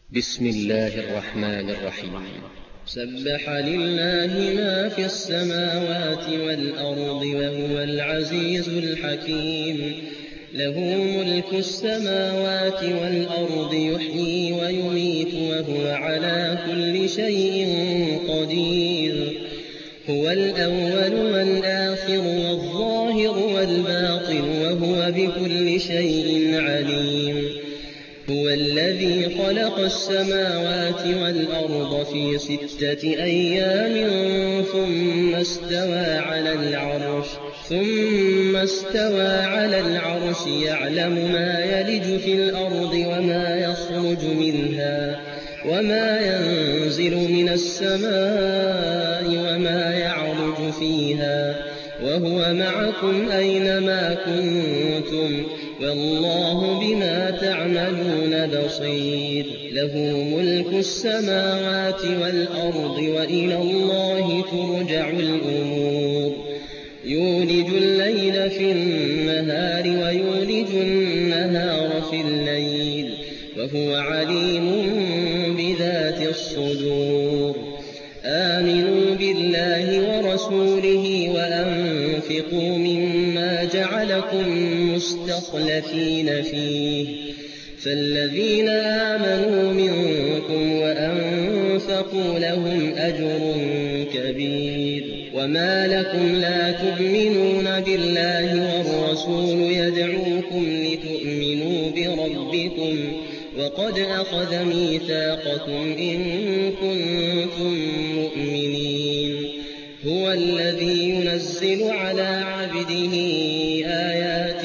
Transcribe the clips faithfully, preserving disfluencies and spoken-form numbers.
بسم الله الرحمن الرحيم. سبح لله ما في السماوات والأرض وهو العزيز الحكيم. له ملك السماوات والأرض يحيي ويميت وهو على كل شيء قدير. هو الأول والآخر والظاهر والباطن وهو بكل شيء عليم. هو الذي خلق السماوات والأرض في ستة أيام ثم استوى على العرش ثم استوى على العرش يعلم ما يلج في الأرض وما يخرج منها وما ينزل من السماء وما يعرج فيها وهو معكم أينما كنتم والله بما تعملون بصير. له ملك السماوات والأرض وإلى الله ترجع الأمور. يولج الليل في النهار ويولج النهار في الليل وهو عليم بذات الصدور. آمنوا بالله ورسوله وأنفقوا مما جعلكم مستخلفين فيه فالذين آمنوا منكم وأنفقوا لهم أجر كبير. وما لكم لا تؤمنون بالله والرسول يدعوكم لتؤمنوا بربكم وقد أخذ ميثاقكم إن كنتم مؤمنين. هو الذي ينزل على عبده آيات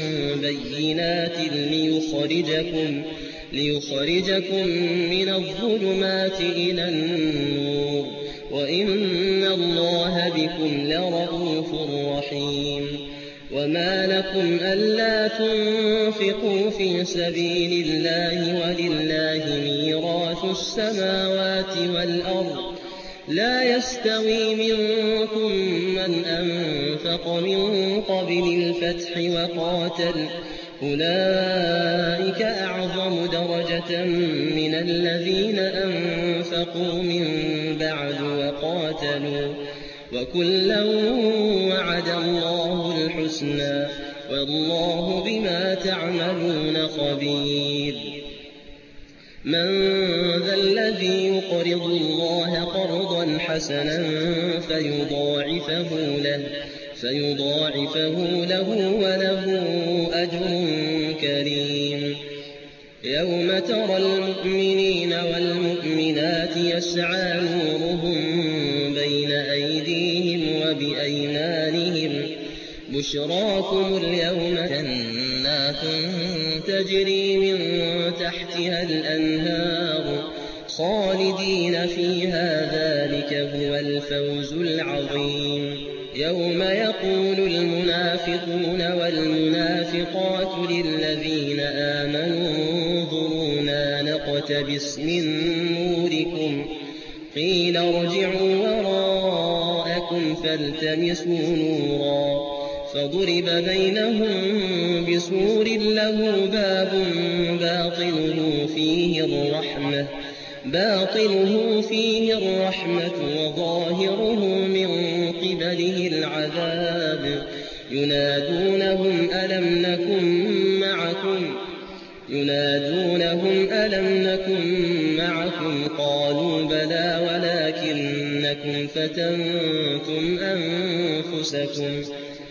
بينات ليخرجكم, ليخرجكم من الظلمات إلى النور وإن الله بكم لرءوف رحيم. وما لكم ألا تنفقوا في سبيل الله ولله ميراث السماوات والأرض لا يستوي منكم من أنفق من قبل الفتح وقاتل أولئك أعظم درجة من الذين أنفقوا من بعد وقاتلوا وكلا وعد الله الحسنى والله بما تعملون خبير. من ذا الذي يقرض الله قرضا حسنا فيضاعفه له, فيضاعفه له وله أجر كريم. يوم ترى المؤمنين والمؤمنات يسعى نورهم بين أيديهم وبأيمانهم بشراكم اليوم جنات تجري من تحتها الأنهار خالدين فيها ذلك هو الفوز العظيم. يوم يقول المنافقون والمنافقات للذين آمنوا انظرونا نقتبس من نوركم قيل ارجعوا وراءكم فالتمسوا نورا فضرب بينهم بسور له باب باطنه فيه الرحمة باطنه فيه الرحمة وظاهره من قبله العذاب. ينادونهم ألم نكن معكم ينادونهم ألم نكن معكم قالوا بلى ولكنكم فتنتم أنفسكم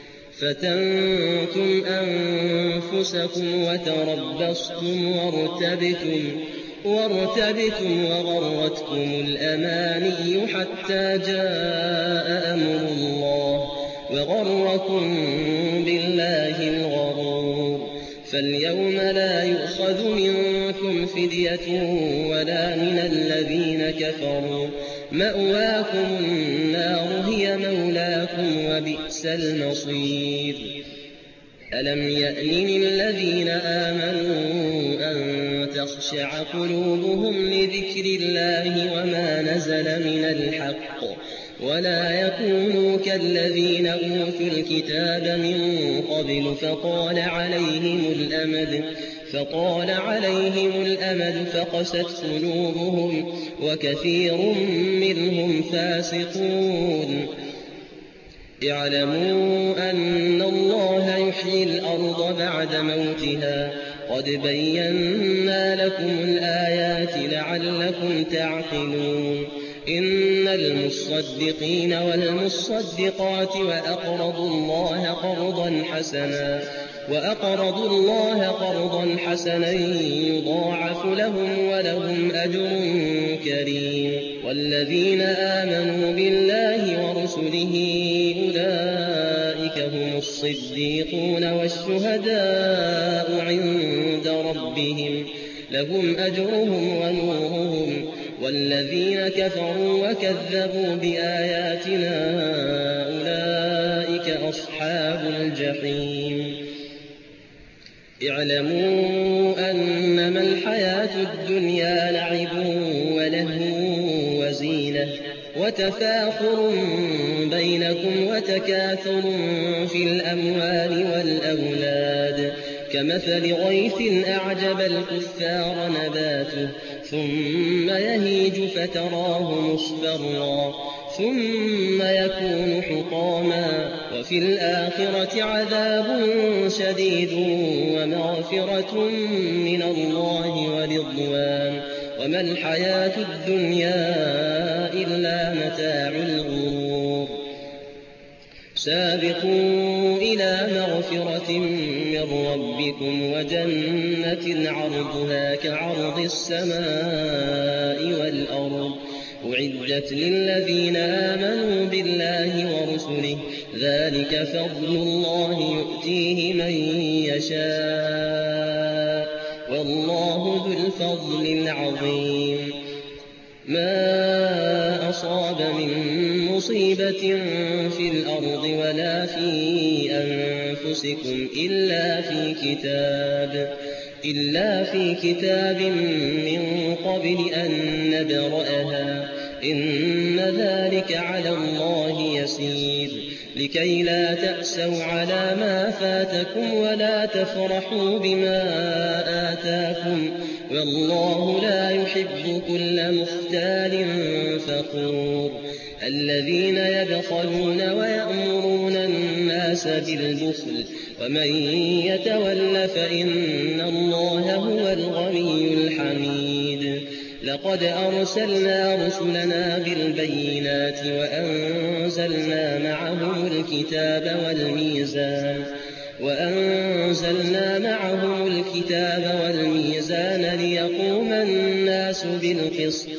فتنتم أنفسكم وتربصتم وارتبتم وارتبتم وغرتكم الأماني حتى جاء أمر الله وغركم بالله الغرور. فاليوم لا يؤخذ منكم فدية ولا من الذين كفروا مأواكم النار هي مولاكم وبئس المصير. ألم يأن للذين آمنوا أن تخشع قلوبهم لذكر الله وما نزل من الحق ولا يكونوا كالذين أوتوا الكتاب من قبل فطال عليهم الأمد فطال عليهم الأمد فقست قلوبهم وكثير منهم فاسقون اعلموا أن الله يحيي الأرض بعد موتها قد بينا لكم الآيات لعلكم تعقلون إن المصدقين والمصدقات وأقرضوا الله قرضا حسنا وأقرضوا الله قرضا حسنا يضاعف لهم ولهم أجر كريم والذين آمنوا بالله ورسله أولئك هم الصديقون والشهداء عند ربهم لهم أجرهم ونورهم والذين كفروا وكذبوا بآياتنا أولئك أصحاب الجحيم اعلموا أنما الحياة الدنيا لعب ولهو وزينة وتفاخر بينكم وتكاثر في الأموال والأولاد كمثل غيث أعجب الكفار نباته ثم يهيج فتراه مصفرا ثم يكون حطاما وفي الآخرة عذاب شديد ومغفرة من الله ورضوان وما الحياة الدنيا إلا متاع الغرور سابقوا إلى مغفرة من ربكم وجنة عرضها كعرض السماء والأرض أعدت للذين آمنوا بالله ورسله ذلك فضل الله يؤتيه من يشاء والله ذو الفضل العظيم ما أصاب من مصيبة في الأرض ولا في أنفسكم إلا في كتاب إلا في كتاب من قبل أن نبرأها إن ذلك على الله يسير لكي لا تأسوا على ما فاتكم ولا تفرحوا بما آتاكم والله لا يحب كل مختال فخور الذين يبخلون ويأمرون الناس بالبخل ومن يتول فإن الله هو الغني الحميد لقد أرسلنا رسلنا بالبينات وأنزلنا معهم الكتاب والميزان وأنزلنا معهم الكتاب والميزان ليقوم الناس بالقسط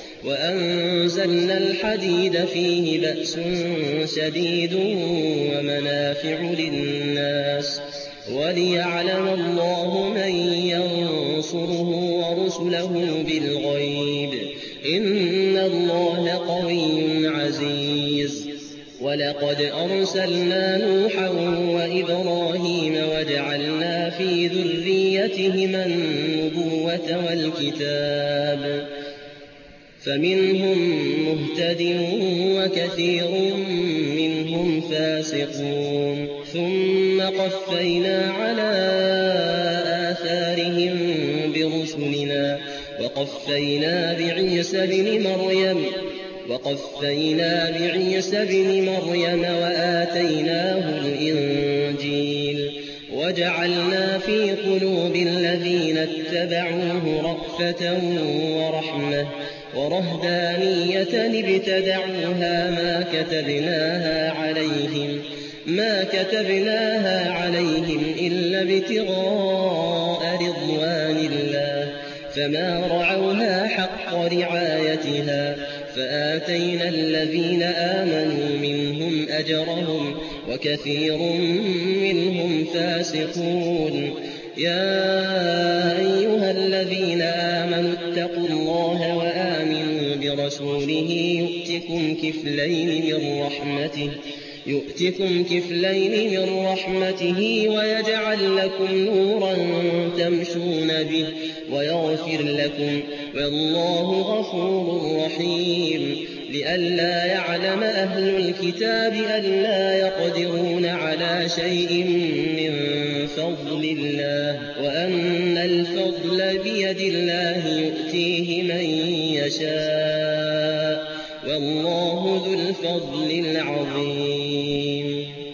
وأنزلنا الحديد فيه بأس شديد ومنافع للناس وليعلم الله من ينصره ورسله بالغيب إن الله قوي عزيز ولقد أرسلنا نوحا وإبراهيم وجعلنا في ذريتهما النبوة والكتاب فمنهم مهتد وكثير منهم فاسقون ثم قفينا على آثارهم برسلنا وقفينا بعيسى بن مريم وقفينا بعيسى بن مريم وآتيناه الإنجيل وجعلنا في قلوب الذين اتبعوه رأفة ورحمة ورهبانية ابتدعوها ما كتبناها عليهم ما كتبناها عليهم إلا ابتغاء رضوان الله فما رعوها حق رعايتها فآتينا الذين آمنوا منهم أجرهم وكثير منهم فاسقون يا أيها الذين آمنوا اتقوا الله وآمنوا برسوله يؤتكم كفلين من رحمته يؤتكم كفلين من رحمته ويجعل لكم نورا تمشون به ويغفر لكم والله غفور رحيم لئلا يعلم أهل الكتاب ألا يقدرون على شيء من فضل الله وأن الفضل بيد الله يؤتيه من يشاء والله ذو الفضل العظيم